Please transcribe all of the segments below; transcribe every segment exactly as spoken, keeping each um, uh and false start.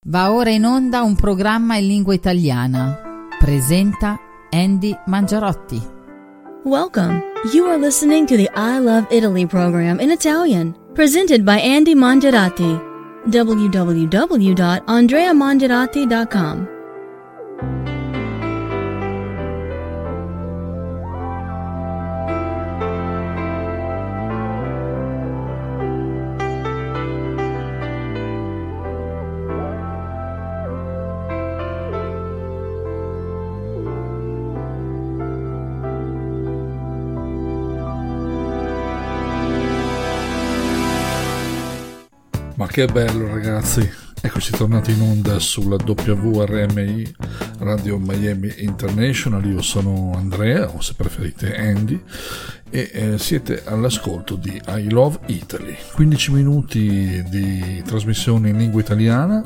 Va ora in onda un programma in lingua italiana. Presenta Andy Mangiarotti. Welcome. You are listening to the I Love Italy program in Italian, presented by Andy Mangiarotti. w w w dot andrea mangiarotti dot com. Ma che bello, ragazzi, eccoci tornati in onda sulla W R M I Radio Miami International. Io sono Andrea, o se preferite Andy, e eh, siete all'ascolto di I Love Italy, quindici minuti di trasmissione in lingua italiana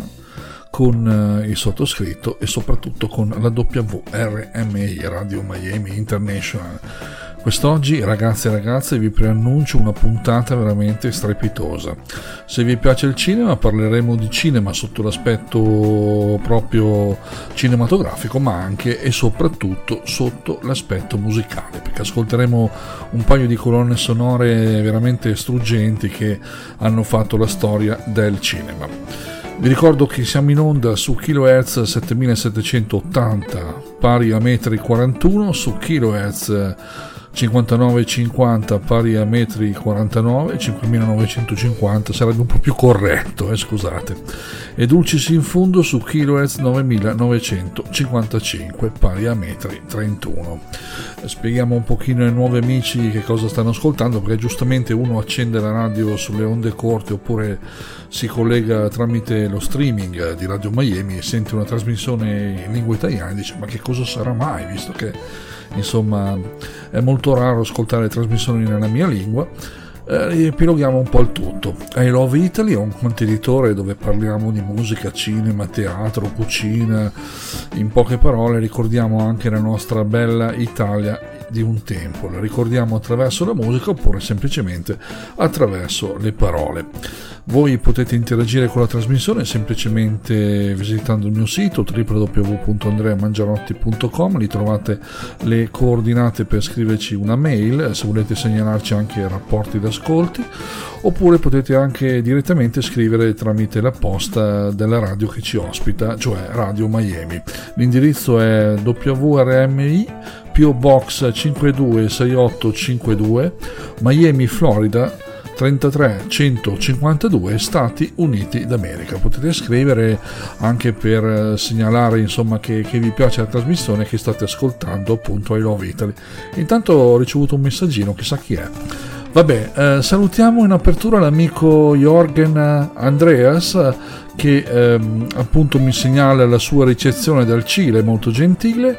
con eh, il sottoscritto e soprattutto con la W R M I Radio Miami International. Quest'oggi, ragazzi e ragazze, vi preannuncio una puntata veramente strepitosa. Se vi piace il cinema, parleremo di cinema sotto l'aspetto proprio cinematografico, ma anche e soprattutto sotto l'aspetto musicale, perché ascolteremo un paio di colonne sonore veramente struggenti che hanno fatto la storia del cinema. Vi ricordo che siamo in onda su kilohertz settemilasettecentottanta pari a metri quarantuno, su kilohertz cinquantanove cinquanta pari a metri quarantanove, cinquemilanovecentocinquanta sarebbe un po' più corretto, eh, scusate, e dulcis in fundo su kilohertz novemilanovecentocinquantacinque pari a metri trentuno. Spieghiamo un pochino ai nuovi amici che cosa stanno ascoltando, perché giustamente uno accende la radio sulle onde corte oppure si collega tramite lo streaming di Radio Miami e sente una trasmissione in lingua italiana e dice: ma che cosa sarà mai, visto che insomma è molto raro ascoltare trasmissioni nella mia lingua. Eh, epiloghiamo un po' il tutto. I Love Italy è un contenitore dove parliamo di musica, cinema, teatro, cucina. In poche parole ricordiamo anche la nostra bella Italia di un tempo, la ricordiamo attraverso la musica oppure semplicemente attraverso le parole. Voi potete interagire con la trasmissione semplicemente visitando il mio sito w w w punto andrea mangiarotti punto com. Lì trovate le coordinate per scriverci una mail se volete segnalarci anche rapporti d'ascolti, oppure potete anche direttamente scrivere tramite la posta della radio che ci ospita, cioè Radio Miami. L'indirizzo è W R M I P O Box cinque due sei otto cinque due, Miami, Florida trentatré centocinquantadue, Stati Uniti d'America. Potete scrivere anche per segnalare insomma che, che vi piace la trasmissione, che state ascoltando appunto I Love Italy. Intanto ho ricevuto un messaggino, chissà chi è. Vabbè, eh, salutiamo in apertura l'amico Jorgen Andreas che ehm, appunto mi segnala la sua ricezione dal Cile, molto gentile.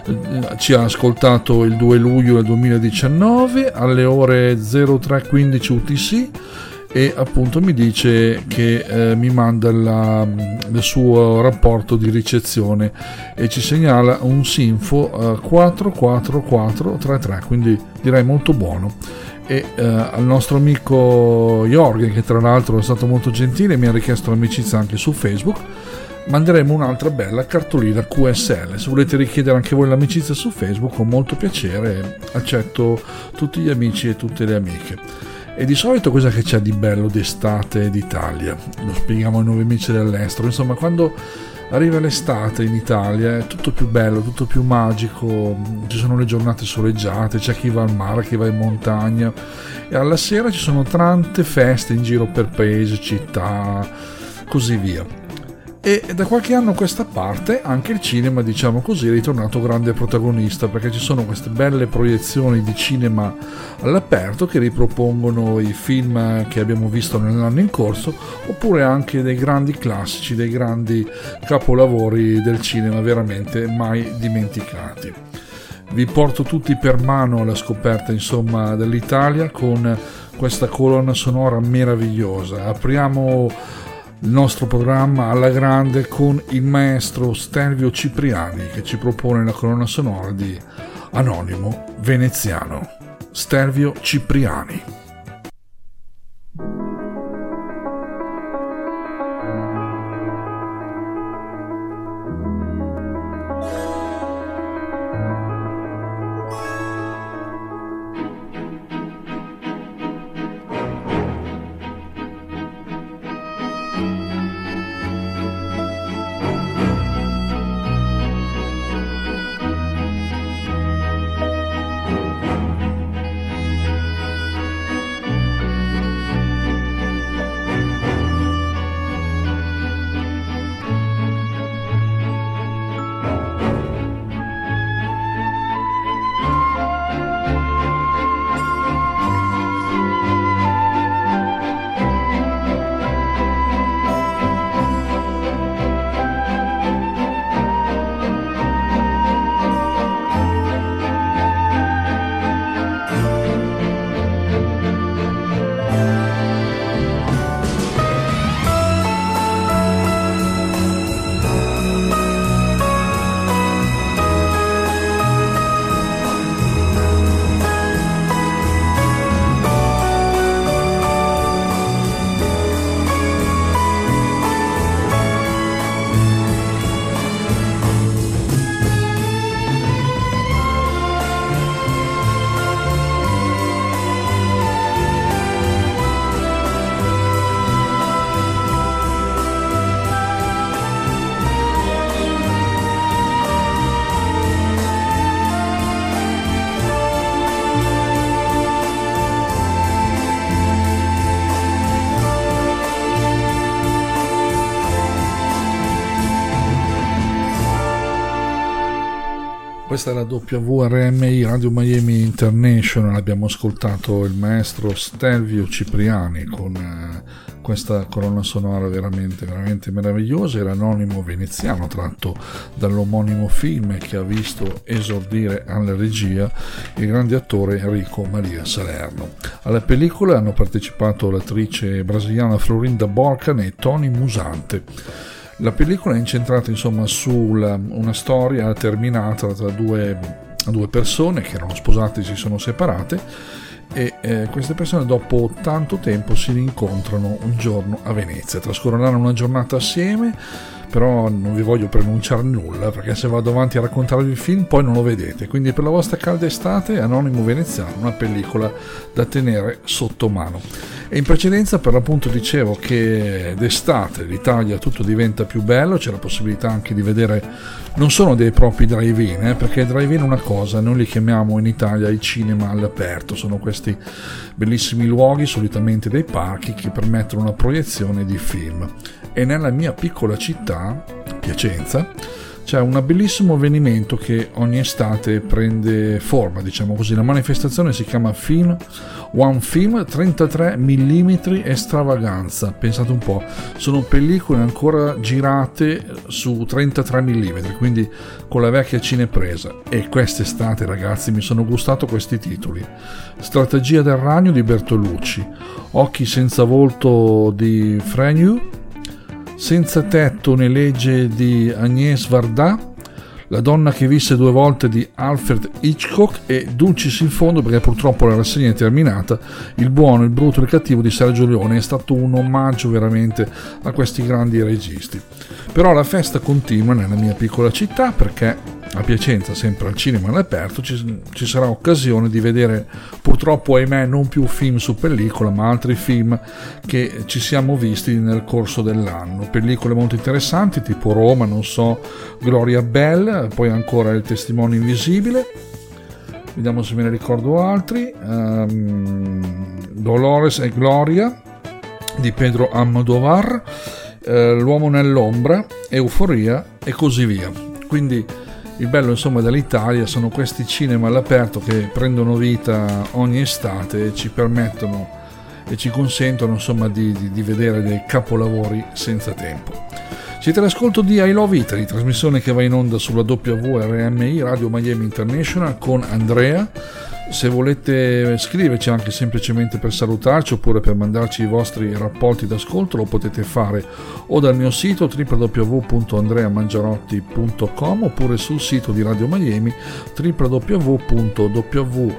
Ci ha ascoltato il due luglio del duemiladiciannove alle ore zero tre quindici U T C e appunto mi dice che eh, mi manda la, il suo rapporto di ricezione e ci segnala un Sinfo eh, quattro quattro quattro tre tre, quindi direi molto buono. E eh, al nostro amico Jorgen, che tra l'altro è stato molto gentile, mi ha richiesto l'amicizia anche su Facebook, manderemo un'altra bella cartolina Q S L. Se volete richiedere anche voi l'amicizia su Facebook, con molto piacere accetto tutti gli amici e tutte le amiche. E di solito cosa che c'è di bello d'estate d'Italia? Lo spieghiamo ai nuovi amici dell'estero. Insomma, quando arriva l'estate in Italia è tutto più bello, tutto più magico, ci sono le giornate soleggiate, c'è chi va al mare, chi va in montagna e alla sera ci sono tante feste in giro per paese, città, così via. E da qualche anno a questa parte anche il cinema, diciamo così, è ritornato grande protagonista, perché ci sono queste belle proiezioni di cinema all'aperto che ripropongono i film che abbiamo visto nell'anno in corso, oppure anche dei grandi classici, dei grandi capolavori del cinema veramente mai dimenticati. Vi porto tutti per mano alla scoperta insomma dell'Italia con questa colonna sonora meravigliosa. Apriamo il nostro programma alla grande con il maestro Stelvio Cipriani, che ci propone la colonna sonora di Anonimo Veneziano. Stelvio Cipriani. Questa è la W R M I Radio Miami International. Abbiamo ascoltato il maestro Stelvio Cipriani con eh, questa colonna sonora veramente veramente meravigliosa. Era Anonimo Veneziano, tratto dall'omonimo film che ha visto esordire alla regia il grande attore Enrico Maria Salerno. Alla pellicola hanno partecipato l'attrice brasiliana Florinda Borcan e Tony Musante. La pellicola è incentrata insomma su una storia terminata tra due, due persone che erano sposate e si sono separate, e eh, queste persone dopo tanto tempo si rincontrano un giorno a Venezia. Trascorreranno una giornata assieme, però non vi voglio preannunciare nulla, perché se vado avanti a raccontarvi il film poi non lo vedete. Quindi per la vostra calda estate, Anonimo Veneziano, una pellicola da tenere sotto mano. E in precedenza per l'appunto dicevo che d'estate l'Italia tutto diventa più bello, c'è la possibilità anche di vedere, non sono dei propri drive-in, eh, perché drive-in è una cosa, noi li chiamiamo in Italia i cinema all'aperto, sono questi bellissimi luoghi, solitamente dei parchi, che permettono una proiezione di film. E nella mia piccola città, Piacenza, c'è un bellissimo avvenimento che ogni estate prende forma, diciamo così. La manifestazione si chiama Film One Film trentatré millimetri Extravaganza. Pensate un po', sono pellicole ancora girate su trentatré millimetri, quindi con la vecchia cinepresa. E quest'estate, ragazzi, mi sono gustato questi titoli: Strategia del ragno di Bertolucci, Occhi senza volto di Fresneau, Senza tetto né legge di Agnès Varda, La donna che visse due volte di Alfred Hitchcock e Dulcis in fondo, perché purtroppo la rassegna è terminata, Il buono, il brutto e il cattivo di Sergio Leone. È stato un omaggio veramente a questi grandi registi. Però la festa continua nella mia piccola città, perché a Piacenza, sempre al cinema all'aperto, ci, ci sarà occasione di vedere, purtroppo ahimè non più film su pellicola, ma altri film che ci siamo visti nel corso dell'anno. Pellicole molto interessanti tipo Roma, non so, Gloria Bell, poi ancora Il testimone invisibile, vediamo se me ne ricordo altri, um, Dolores e Gloria di Pedro Almodóvar, uh, L'uomo nell'ombra, Euforia e così via. Quindi il bello insomma dell'Italia sono questi cinema all'aperto che prendono vita ogni estate e ci permettono e ci consentono insomma di, di, di vedere dei capolavori senza tempo. Siete all'ascolto di I Love Italy, trasmissione che va in onda sulla W R M I Radio Miami International con Andrea. Se volete scriverci anche semplicemente per salutarci oppure per mandarci i vostri rapporti d'ascolto, lo potete fare o dal mio sito w w w punto andrea mangiarotti punto com oppure sul sito di Radio Miami w w w punto w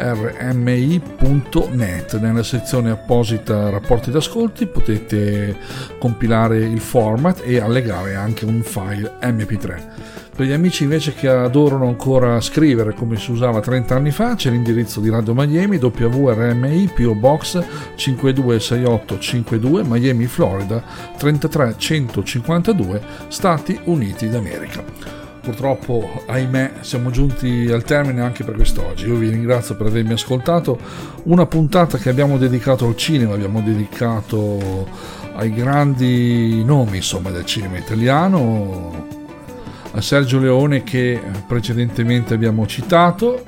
r m i punto net. Nella sezione apposita rapporti d'ascolti potete compilare il format e allegare anche un file M P tre. Per gli amici invece che adorano ancora scrivere come si usava trenta anni fa, c'è l'indirizzo di Radio Miami, W R M I, P O Box cinque due sei otto cinque due, Miami, Florida trentatré centocinquantadue, Stati Uniti d'America. Purtroppo, ahimè, siamo giunti al termine anche per quest'oggi. Io vi ringrazio per avermi ascoltato. Una puntata che abbiamo dedicato al cinema, abbiamo dedicato ai grandi nomi insomma del cinema italiano, a Sergio Leone che precedentemente abbiamo citato,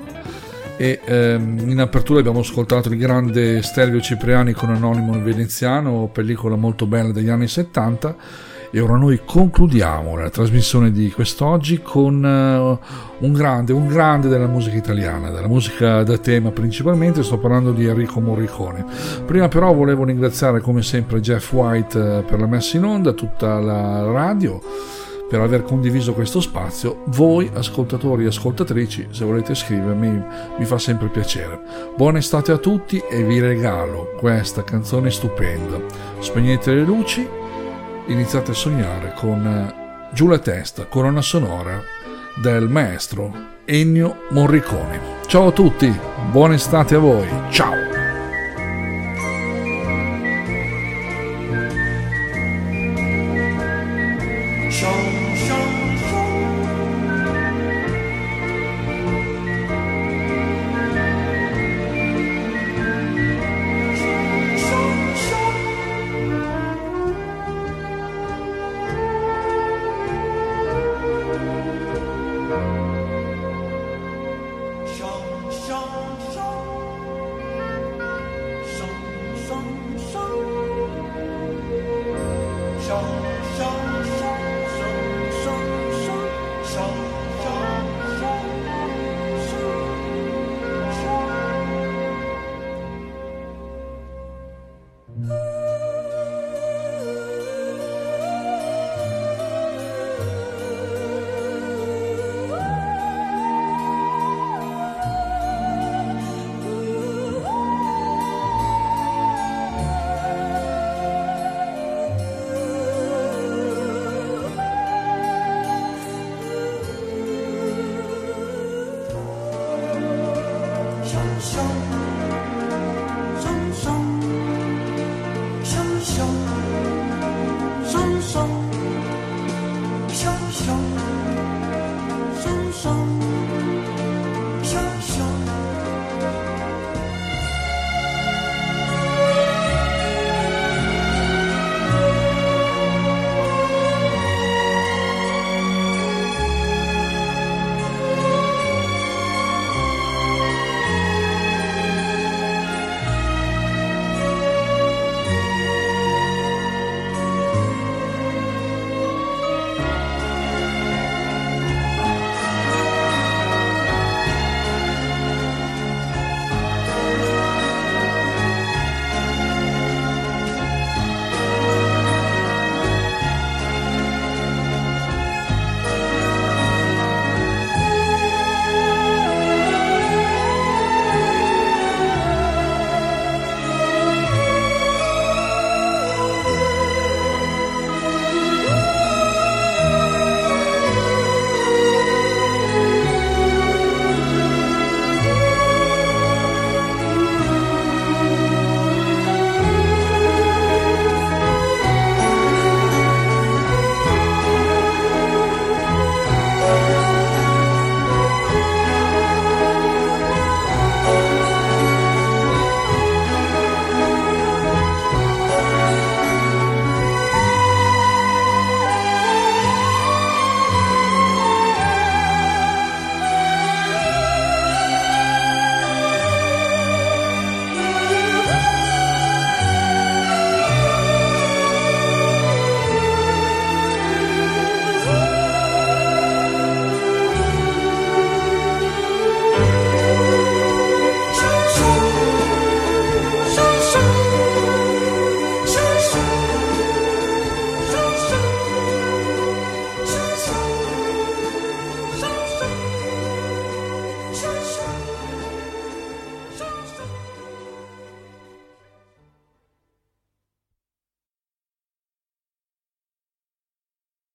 e ehm, in apertura abbiamo ascoltato il grande Stelvio Cipriani con Anonimo Veneziano, pellicola molto bella degli anni settanta. E ora noi concludiamo la trasmissione di quest'oggi con uh, un grande, un grande della musica italiana, della musica da tema principalmente. Sto parlando di Enrico Morricone. Prima però volevo ringraziare come sempre Jeff White uh, per la messa in onda, tutta la radio, per aver condiviso questo spazio. Voi ascoltatori e ascoltatrici, se volete scrivermi, mi fa sempre piacere. Buona estate a tutti e vi regalo questa canzone stupenda. Spegnete le luci, iniziate a sognare con Giù la testa, colonna sonora del maestro Ennio Morricone. Ciao a tutti, buona estate a voi, ciao! Ciao.